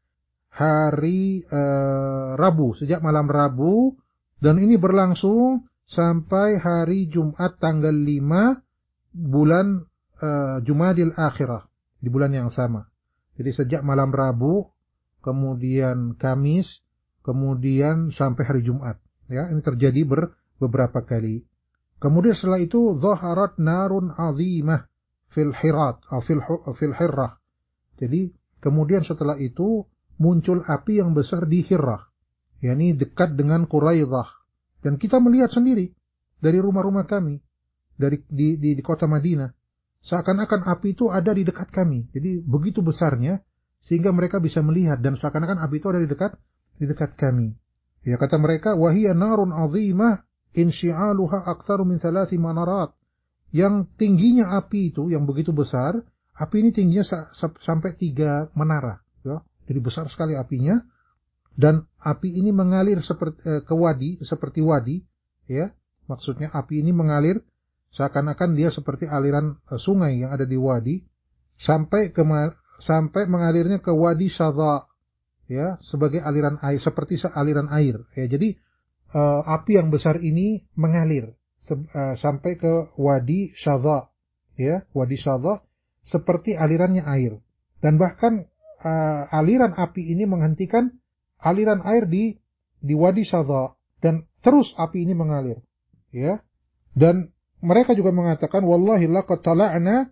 [SPEAKER 2] hari uh, Rabu, sejak malam Rabu, dan ini berlangsung sampai hari Jumat tanggal lima bulan uh, Jumadil akhirah, di bulan yang sama. Jadi sejak malam Rabu, kemudian Kamis, kemudian sampai hari Jumat. Ya, ini terjadi ber, beberapa kali. Kemudian setelah itu zaharat narun azimah fil hirat atau fil fil hirrah. Jadi kemudian setelah itu muncul api yang besar di Hirrah, yakni dekat dengan Quraidah, dan kita melihat sendiri dari rumah-rumah kami, dari di, di, di kota Madinah, seakan-akan api itu ada di dekat kami. Jadi begitu besarnya sehingga mereka bisa melihat, dan seakan-akan api itu ada di dekat di dekat kami. Ya, kata mereka, wahiya narun azimah insyi'aluha aktsaru min thalathi manarat. Yang tingginya api itu yang begitu besar, api ini tingginya sa- sa- sampai tiga menara, ya. Jadi besar sekali apinya, dan api ini mengalir seperti eh, ke wadi, seperti wadi, ya. Maksudnya api ini mengalir seakan-akan dia seperti aliran eh, sungai yang ada di wadi, sampai ke sampai mengalirnya ke wadi Syadha, ya, sebagai aliran air, seperti aliran air. Ya, jadi eh, api yang besar ini mengalir se, eh, sampai ke wadi Syadha, ya, wadi Syadha seperti alirannya air, dan bahkan Uh, aliran api ini menghentikan aliran air di di Wadi Syadha, dan terus api ini mengalir, ya. Dan mereka juga mengatakan wallahi laqad tala'na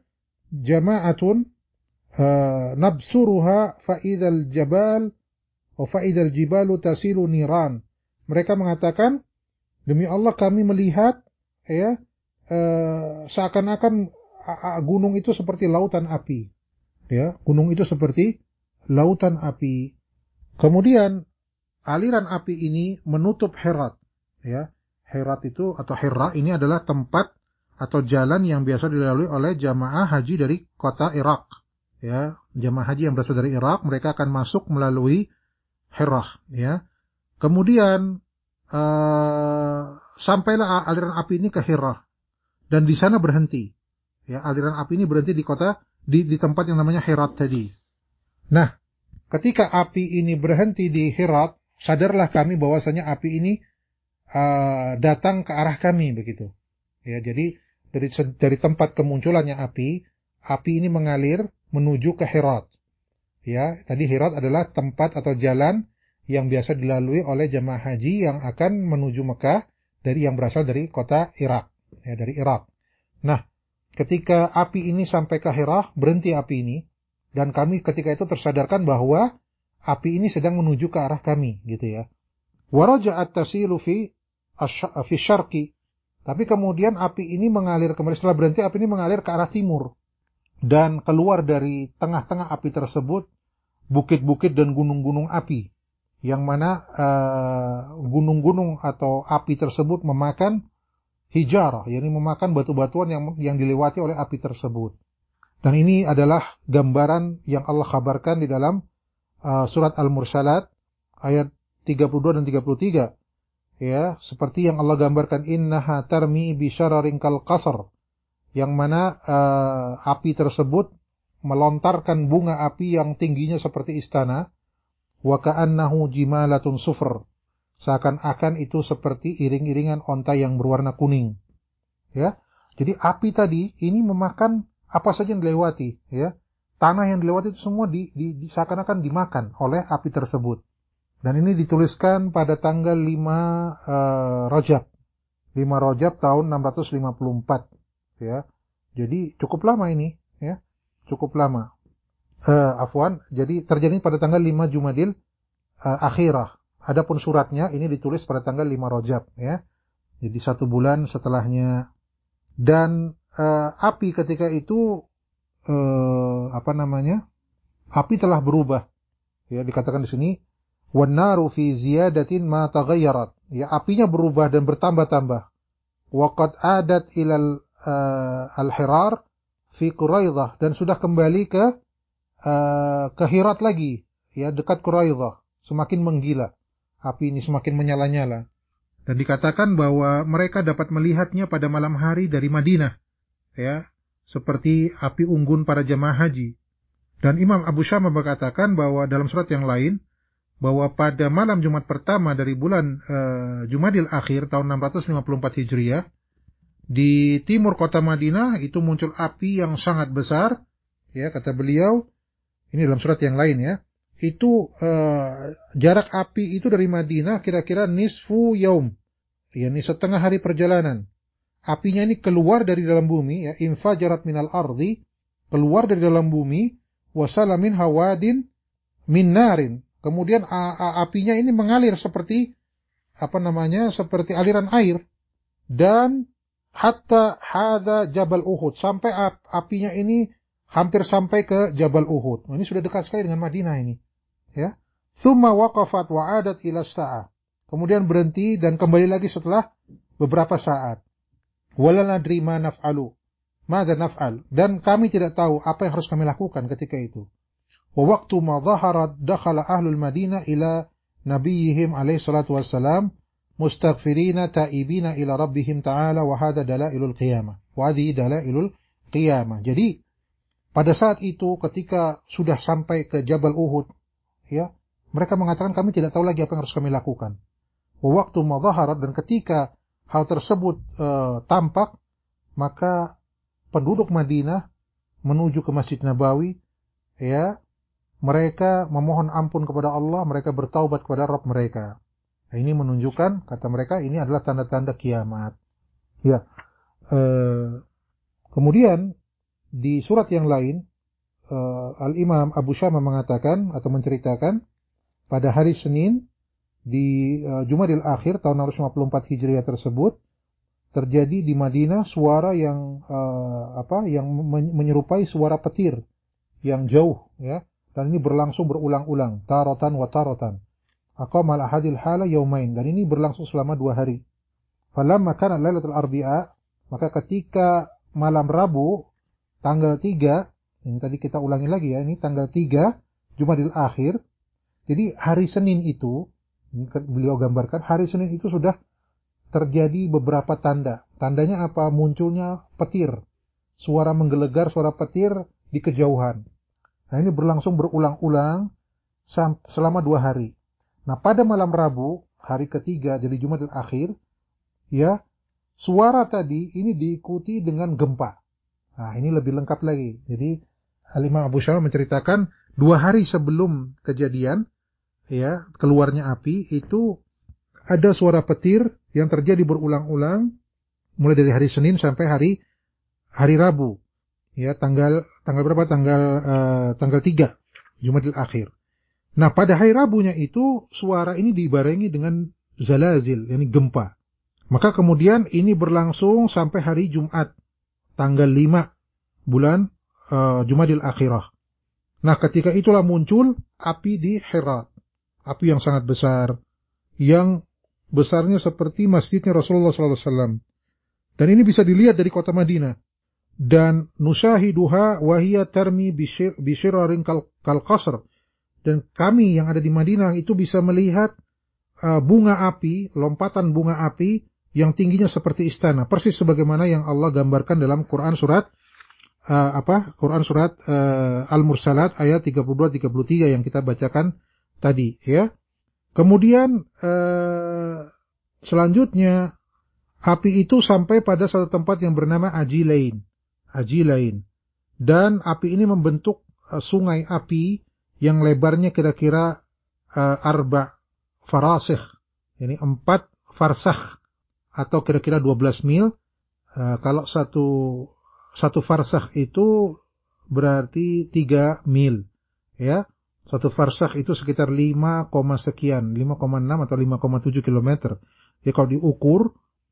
[SPEAKER 2] jama'atun uh, nabsuruha fa idzal jabal wa fa idzal jibalu tasilu niran. Mereka mengatakan, demi Allah kami melihat ya uh, seakan-akan uh, gunung itu seperti lautan api. Ya, gunung itu seperti lautan api. Kemudian aliran api ini menutup Herat. Ya, Herat itu atau Hira ini adalah tempat atau jalan yang biasa dilalui oleh jamaah haji dari kota Irak. Ya, jamaah haji yang berasal dari Irak, mereka akan masuk melalui Hira. Ya, kemudian uh, sampailah aliran api ini ke Hira dan di sana berhenti. Ya, aliran api ini berhenti di kota di, di tempat yang namanya Herat tadi. Nah, ketika api ini berhenti di Herat, sadarlah kami bahwasanya api ini uh, datang ke arah kami begitu. Ya, jadi dari dari tempat kemunculannya api, api ini mengalir menuju ke Herat. Ya, tadi Herat adalah tempat atau jalan yang biasa dilalui oleh jamaah haji yang akan menuju Mekah dari yang berasal dari kota Irak, ya, dari Irak. Nah, ketika api ini sampai ke Hira, berhenti api ini, dan kami ketika itu tersadarkan bahwa api ini sedang menuju ke arah kami, gitu ya. Waraja'at tasilu fi fi syarqi. Tapi kemudian api ini mengalir kembali, setelah berhenti api ini mengalir ke arah timur. Dan keluar dari tengah-tengah api tersebut bukit-bukit dan gunung-gunung api, yang mana uh, gunung-gunung atau api tersebut memakan hijarah, yakni memakan batu-batuan yang yang dilewati oleh api tersebut. Dan ini adalah gambaran yang Allah kabarkan di dalam uh, surat Al-Mursalat ayat tiga puluh dua dan tiga puluh tiga. Ya, seperti yang Allah gambarkan, innaha tarmi bi syararin kal qasr, yang mana uh, api tersebut melontarkan bunga api yang tingginya seperti istana, wa ka'annahu jimalatun sufr, seakan-akan itu seperti iring-iringan onta yang berwarna kuning. Ya, jadi api tadi ini memakan apa saja yang dilewati. Ya, tanah yang dilewati itu semua di, di, di, seakan-akan dimakan oleh api tersebut. Dan ini dituliskan pada tanggal lima uh, Rajab, lima Rajab tahun enam ratus lima puluh empat. Ya, jadi cukup lama ini. Ya, cukup lama. Uh, afwan, jadi terjadi pada tanggal lima Jumadil uh, akhirah. Adapun suratnya ini ditulis pada tanggal lima Rajab, ya. Jadi satu bulan setelahnya. Dan uh, api ketika itu uh, apa namanya? Api telah berubah. Ya, dikatakan di sini wan naru fi ziyadatin ma taghayyarat. Ya, apinya berubah dan bertambah-tambah. Wa qad adat ilal uh, al-hirar fi Quraidah, dan sudah kembali ke uh, ke Hirat lagi, ya, dekat Quraidah, semakin menggila. Api ini semakin menyala-nyala. Dan dikatakan bahwa mereka dapat melihatnya pada malam hari dari Madinah. Ya, seperti api unggun para jamaah haji. Dan Imam Abu Syamah berkatakan bahwa dalam surat yang lain, bahwa pada malam Jumat pertama dari bulan uh, Jumadil Akhir tahun enam ratus lima puluh empat Hijriah, di timur kota Madinah itu muncul api yang sangat besar. Ya, kata beliau, ini dalam surat yang lain ya, itu uh, jarak api itu dari Madinah kira-kira nisfu yaum, yakni setengah hari perjalanan. Apinya ini keluar dari dalam bumi, ya, infajarat minal ardi, keluar dari dalam bumi, wasala min hawadin min narin. Kemudian a, a, apinya ini mengalir seperti apa namanya? Seperti aliran air, dan hatta hada Jabal Uhud, sampai ap, apinya ini hampir sampai ke Jabal Uhud. Nah, ini sudah dekat sekali dengan Madinah ini. Ya. Tsumma waqafat wa 'adat ila sa'ah. Kemudian berhenti dan kembali lagi setelah beberapa saat. Wala nadri ma naf'alu. Madza naf'al? Dan kami tidak tahu apa yang harus kami lakukan ketika itu. Wa waqtu ma dhaharat dakhala ahlul Madinah ila nabiyihim alaihi salatu wassalam mustaghfirina ta'ibina ila rabbihim ta'ala wa hadha dalailul qiyamah. Wa hadhihi dalailul qiyamah. Jadi pada saat itu ketika sudah sampai ke Jabal Uhud, ya, mereka mengatakan kami tidak tahu lagi apa yang harus kami lakukan. Wa waqtu ma dhaharat, dan ketika hal tersebut e, tampak, maka penduduk Madinah menuju ke Masjid Nabawi, ya, mereka memohon ampun kepada Allah, mereka bertaubat kepada Rabb mereka. Nah, ini menunjukkan, kata mereka, ini adalah tanda-tanda kiamat. Ya. E, kemudian di surat yang lain, uh, Al-Imam Abu Syama mengatakan atau menceritakan pada hari Senin di uh, Jumadil Akhir tahun enam ratus lima puluh empat Hijriah tersebut terjadi di Madinah suara yang uh, apa yang menyerupai suara petir yang jauh, ya, dan ini berlangsung berulang-ulang, taratan wa taratan. Aqamal ahadil hala yaumain, dan ini berlangsung selama dua hari. Falamma kana lailatul arbi'a, maka ketika malam Rabu tanggal tiga, ini tadi kita ulangi lagi ya, ini tanggal tiga Jumadil Akhir. Jadi hari Senin itu, ini beliau gambarkan, hari Senin itu sudah terjadi beberapa tanda. Tandanya apa? Munculnya petir. Suara menggelegar, suara petir di kejauhan. Nah, ini berlangsung berulang-ulang selama dua hari. Nah, pada malam Rabu, hari ketiga dari Jumadil Akhir, ya, suara tadi ini diikuti dengan gempa. Nah, ini lebih lengkap lagi. Jadi, Al-Imam Abu Syama menceritakan dua hari sebelum kejadian, ya, keluarnya api, itu ada suara petir yang terjadi berulang-ulang, mulai dari hari Senin sampai hari hari Rabu. Ya, tanggal tanggal berapa? Tanggal uh, tanggal tiga Jumadil Akhir. Nah, pada hari Rabunya itu suara ini dibarengi dengan zalazil, yakni gempa. Maka kemudian ini berlangsung sampai hari Jumat, tanggal lima bulan uh, Jumadil Akhirah. Nah, ketika itulah muncul api di Hira, api yang sangat besar, yang besarnya seperti masjidnya Rasulullah sallallahu alaihi wasallam. Dan ini bisa dilihat dari kota Madinah. Dan nusyahiduha wahiyya tarmi bisyirarin kal, kal qasr, dan kami yang ada di Madinah itu bisa melihat uh, bunga api, lompatan bunga api yang tingginya seperti istana, persis sebagaimana yang Allah gambarkan dalam Quran surat uh, apa? Quran surat uh, Al-Mursalat ayat tiga puluh dua tiga puluh tiga yang kita bacakan tadi, ya. Kemudian uh, selanjutnya api itu sampai pada satu tempat yang bernama Ajilain. Ajilain. Dan api ini membentuk uh, sungai api yang lebarnya kira-kira uh, arba farasih. Ini empat farsakh atau kira-kira dua belas mil. Uh, kalau satu satu farsakh itu berarti tiga mil. Ya. Satu farsakh itu sekitar lima, sekian, lima koma enam atau lima koma tujuh kilometer. Jadi kalau diukur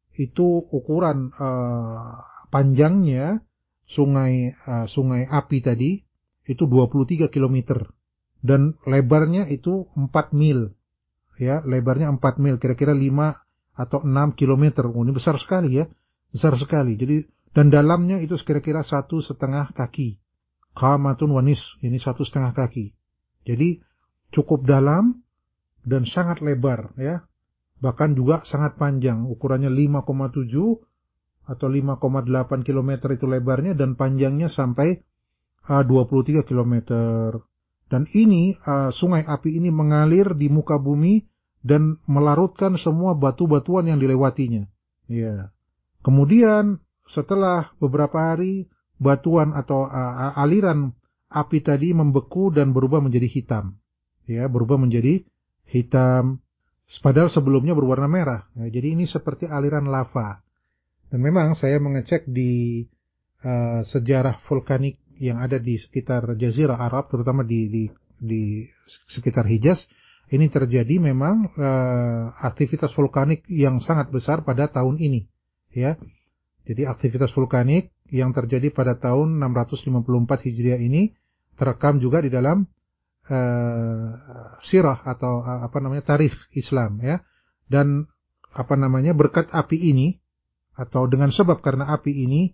[SPEAKER 2] itu ukuran uh, panjangnya sungai uh, sungai api tadi itu dua puluh tiga kilometer dan lebarnya itu empat mil, ya, lebarnya empat mil, kira-kira lima atau enam kilometer. Oh, ini besar sekali, ya, besar sekali. Jadi dan dalamnya itu kira-kira satu setengah kaki, qamatun wanis, ini satu setengah kaki. Jadi cukup dalam dan sangat lebar, ya, bahkan juga sangat panjang, ukurannya lima koma tujuh atau lima koma delapan kilometer itu lebarnya, dan panjangnya sampai uh, dua puluh tiga kilometer. Dan ini uh, sungai api ini mengalir di muka bumi dan melarutkan semua batu-batuan yang dilewatinya. Ya. Kemudian setelah beberapa hari batuan atau uh, aliran api tadi membeku dan berubah menjadi hitam. Ya, berubah menjadi hitam. Padahal sebelumnya berwarna merah. Ya, jadi ini seperti aliran lava. Dan memang saya mengecek di uh, sejarah vulkanik yang ada di sekitar Jazirah Arab, terutama di di, di sekitar Hijaz, ini terjadi memang uh, aktivitas vulkanik yang sangat besar pada tahun ini, ya. Jadi aktivitas vulkanik yang terjadi pada tahun enam ratus lima puluh empat Hijriah ini terekam juga di dalam uh, sirah atau uh, apa namanya tarikh Islam, ya. Dan apa namanya berkat api ini atau dengan sebab karena api ini,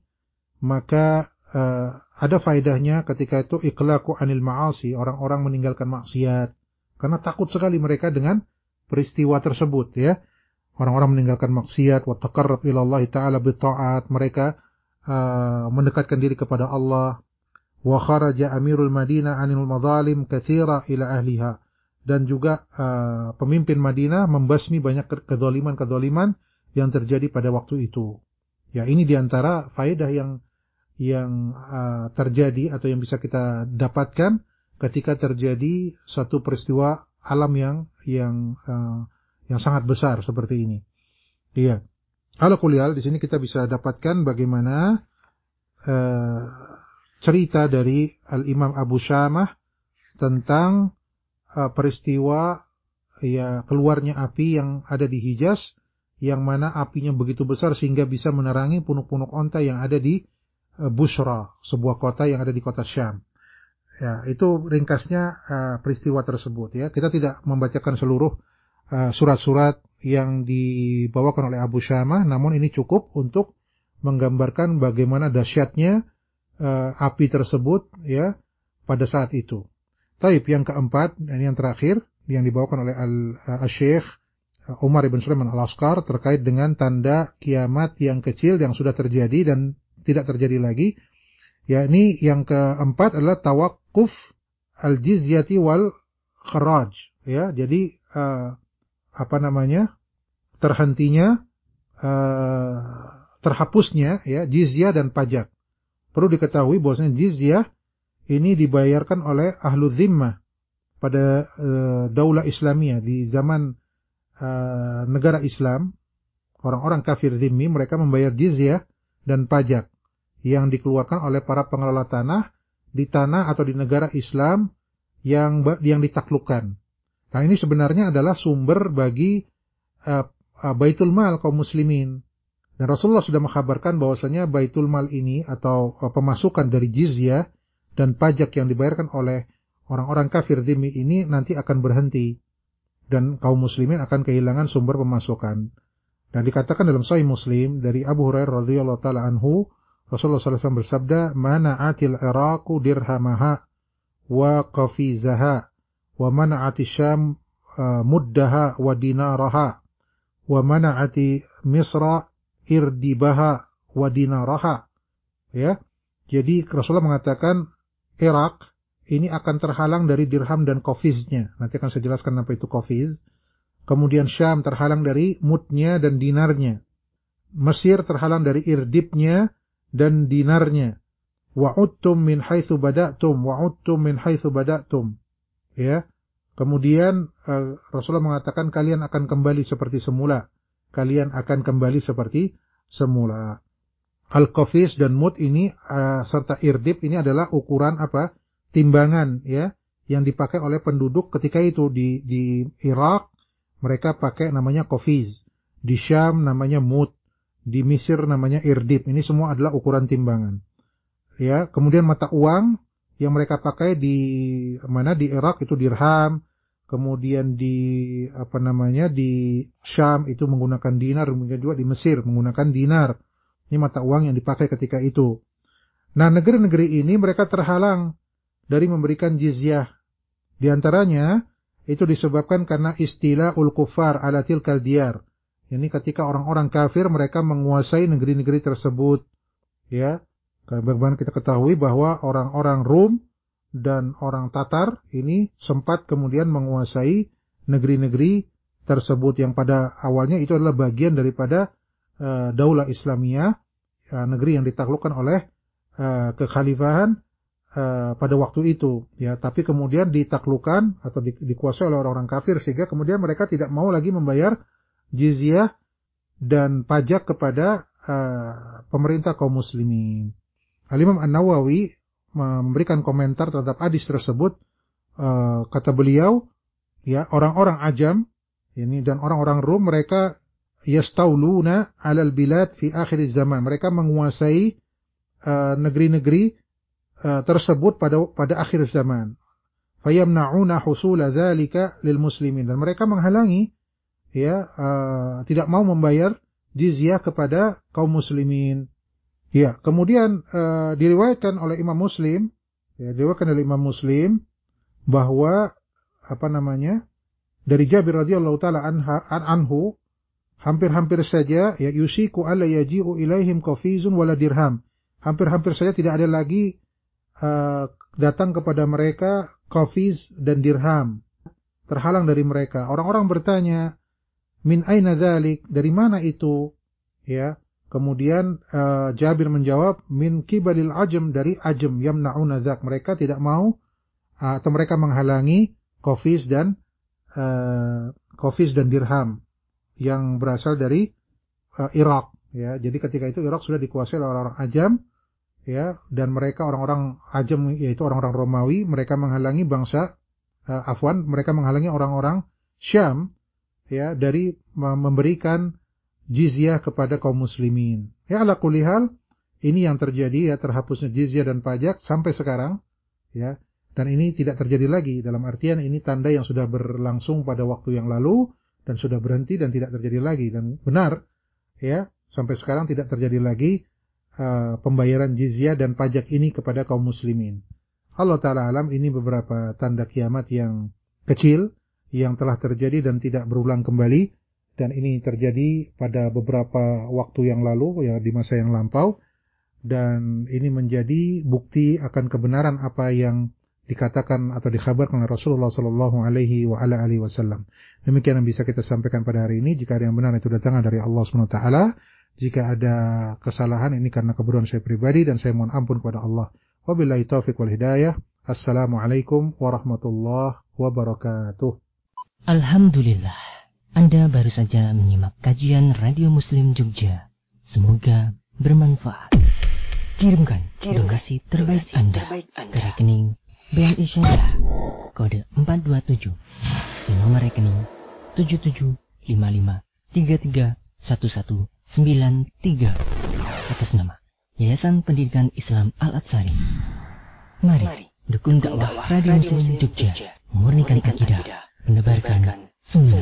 [SPEAKER 2] maka uh, ada faedahnya ketika itu iqlaqu anil ma'asi, orang-orang meninggalkan maksiat karena takut sekali mereka dengan peristiwa tersebut, ya. Orang-orang meninggalkan maksiat, wa taqarrab ila Allah taala bi ta'at, mereka uh, mendekatkan diri kepada Allah. Wa kharaja amirul Madinah anil madzalim katsira ila ahliha, dan juga uh, pemimpin Madinah membasmi banyak kezaliman-kezaliman yang terjadi pada waktu itu. Ya, ini diantara faedah yang yang uh, terjadi atau yang bisa kita dapatkan ketika terjadi satu peristiwa alam yang yang uh, yang sangat besar seperti ini. Iya. Ala kuliah di sini kita bisa dapatkan bagaimana uh, cerita dari Al-Imam Abu Syamah tentang uh, peristiwa ya keluarnya api yang ada di Hijaz, yang mana apinya begitu besar sehingga bisa menerangi punuk-punuk onta yang ada di uh, Busra, sebuah kota yang ada di kota Syam. Ya, itu ringkasnya uh, peristiwa tersebut ya. Kita tidak membacakan seluruh uh, surat-surat yang dibawakan oleh Abu Syamah, namun ini cukup untuk menggambarkan bagaimana dahsyatnya uh, api tersebut ya pada saat itu. Taib yang keempat dan yang terakhir yang dibawakan oleh Al-Syekh Umar ibn Sulaiman Al-Askar terkait dengan tanda kiamat yang kecil yang sudah terjadi dan tidak terjadi lagi. Ya, ini yang keempat adalah tawakuf al-jizyati wal kharaj. Ya, jadi uh, apa namanya? terhentinya uh, terhapusnya ya jizyah dan pajak. Perlu diketahui bahwasanya jizyah ini dibayarkan oleh ahlu zimmah pada uh, daulah Islamiyah di zaman uh, negara Islam. Orang-orang kafir zimmi mereka membayar jizyah dan pajak yang dikeluarkan oleh para pengelola tanah di tanah atau di negara Islam yang yang ditaklukkan. Nah, ini sebenarnya adalah sumber bagi uh, uh, baitul mal kaum muslimin. Dan Rasulullah sudah mengkabarkan bahwasanya baitul mal ini atau uh, pemasukan dari jizyah dan pajak yang dibayarkan oleh orang-orang kafir zimmi ini nanti akan berhenti dan kaum muslimin akan kehilangan sumber pemasukan. Dan dikatakan dalam Sahih Muslim dari Abu Hurairah radhiyallahu taala anhu, Rasulullah sallallahu alaihi wasallam bersabda, "Mana'atil Iraqu dirhamaha wa qafizaha wa mana'ati Syam uh, muddaha wa dinaraha wa mana'ati Misra irdibaha wa dinaraha." Ya. Jadi Rasulullah mengatakan Irak ini akan terhalang dari dirham dan qafiznya. Nanti akan saya jelaskan apa itu qafiz. Kemudian Syam terhalang dari mudnya dan dinarnya. Mesir terhalang dari irdibnya dan dinarnya. Wa'udtum min haitsu bada'tum wa'udtum min haitsu bada'tum. Ya. Kemudian uh, Rasulullah mengatakan kalian akan kembali seperti semula. Kalian akan kembali seperti semula. Al-qafiz dan mud ini uh, serta irdib ini adalah ukuran apa? Timbangan ya yang dipakai oleh penduduk ketika itu di di Irak mereka pakai namanya qafiz, di Syam namanya mud, di Mesir namanya irdib. Ini semua adalah ukuran timbangan. Ya, kemudian mata uang yang mereka pakai di mana di Irak itu dirham, kemudian di apa namanya di Syam itu menggunakan dinar, kemudian juga di Mesir menggunakan dinar. Ini mata uang yang dipakai ketika itu. Nah, negeri-negeri ini mereka terhalang dari memberikan jizyah. Di antaranya itu disebabkan karena istilahul kufar ala tilkal diyar. Ini ketika orang-orang kafir mereka menguasai negeri-negeri tersebut. Ya, bagaimana kita ketahui bahwa orang-orang Rum dan orang Tatar ini sempat kemudian menguasai negeri-negeri tersebut yang pada awalnya itu adalah bagian daripada uh, daulah Islamiyah, uh, negeri yang ditaklukkan oleh uh, kekhalifahan Uh, pada waktu itu ya, tapi kemudian ditaklukkan atau di, dikuasai oleh orang-orang kafir sehingga kemudian mereka tidak mau lagi membayar jizyah dan pajak kepada uh, pemerintah kaum muslimin. Al-Imam An-Nawawi memberikan komentar terhadap hadis tersebut. Uh, kata beliau ya, orang-orang Ajam ini dan orang-orang Rum mereka yastauluna 'alal bilad fi akhir zaman, mereka menguasai uh, negeri-negeri Uh, tersebut pada pada akhir zaman. Fayamna'una husula dzalika lil muslimin, dan mereka menghalangi ya uh, tidak mau membayar jizyah kepada kaum muslimin. Ya, kemudian uh, diriwayatkan oleh Imam Muslim, ya diriwayatkan oleh Imam Muslim bahwa apa namanya? Dari Jabir radhiyallahu taala anha an anhu hampir-hampir saja ya yusiku alla yaji'u ilaihim qafizun wala dirham. Hampir-hampir saja tidak ada lagi Uh, datang kepada mereka qafiz dan dirham, terhalang dari mereka. Orang-orang bertanya, min aina dzalik, dari mana itu? Ya, kemudian uh, Jabir menjawab, min kibalil ajam, dari ajam, yamna'una dzak, mereka tidak mau uh, atau mereka menghalangi qafiz dan uh, qafiz dan dirham yang berasal dari uh, Irak. Ya, jadi ketika itu Irak sudah dikuasai oleh orang-orang ajam ya, dan mereka orang-orang Ajam, yaitu orang-orang Romawi, mereka menghalangi bangsa uh, Afwan, mereka menghalangi orang-orang Syam, ya, dari memberikan jizyah kepada kaum muslimin. Ya, ala kulli hal, ini yang terjadi, ya, terhapusnya jizyah dan pajak sampai sekarang, ya, dan ini tidak terjadi lagi, dalam artian ini tanda yang sudah berlangsung pada waktu yang lalu dan sudah berhenti dan tidak terjadi lagi, dan benar, ya, sampai sekarang tidak terjadi lagi Uh, pembayaran jizyah dan pajak ini kepada kaum muslimin. Allah Ta'ala alam, ini beberapa tanda kiamat yang kecil yang telah terjadi dan tidak berulang kembali, dan ini terjadi pada beberapa waktu yang lalu, ya, di masa yang lampau, dan ini menjadi bukti akan kebenaran apa yang dikatakan atau dikhabarkan oleh Rasulullah Sallallahu Alaihi Wasallam. Demikian yang bisa kita sampaikan pada hari ini. Jika ada yang benar itu datang dari Allah Subhanahu Wa Taala. Jika ada kesalahan, ini karena kebodohan saya pribadi dan saya mohon ampun kepada Allah. Wabillahi taufiq wal hidayah. Assalamualaikum warahmatullahi wabarakatuh.
[SPEAKER 3] Alhamdulillah, Anda baru saja menyimak kajian Radio Muslim Jogja. Semoga bermanfaat. Kirimkan donasi terbaik Anda ke rekening B N I Syariah kode empat dua tujuh di nomor rekening tujuh tujuh lima lima tiga tiga satu satu sembilan tiga atas nama Yayasan Pendidikan Islam Al-Atsari. Mari dukung dakwah Radio Muslim Jogja, memurnikan akidah, menebarkan sunnah.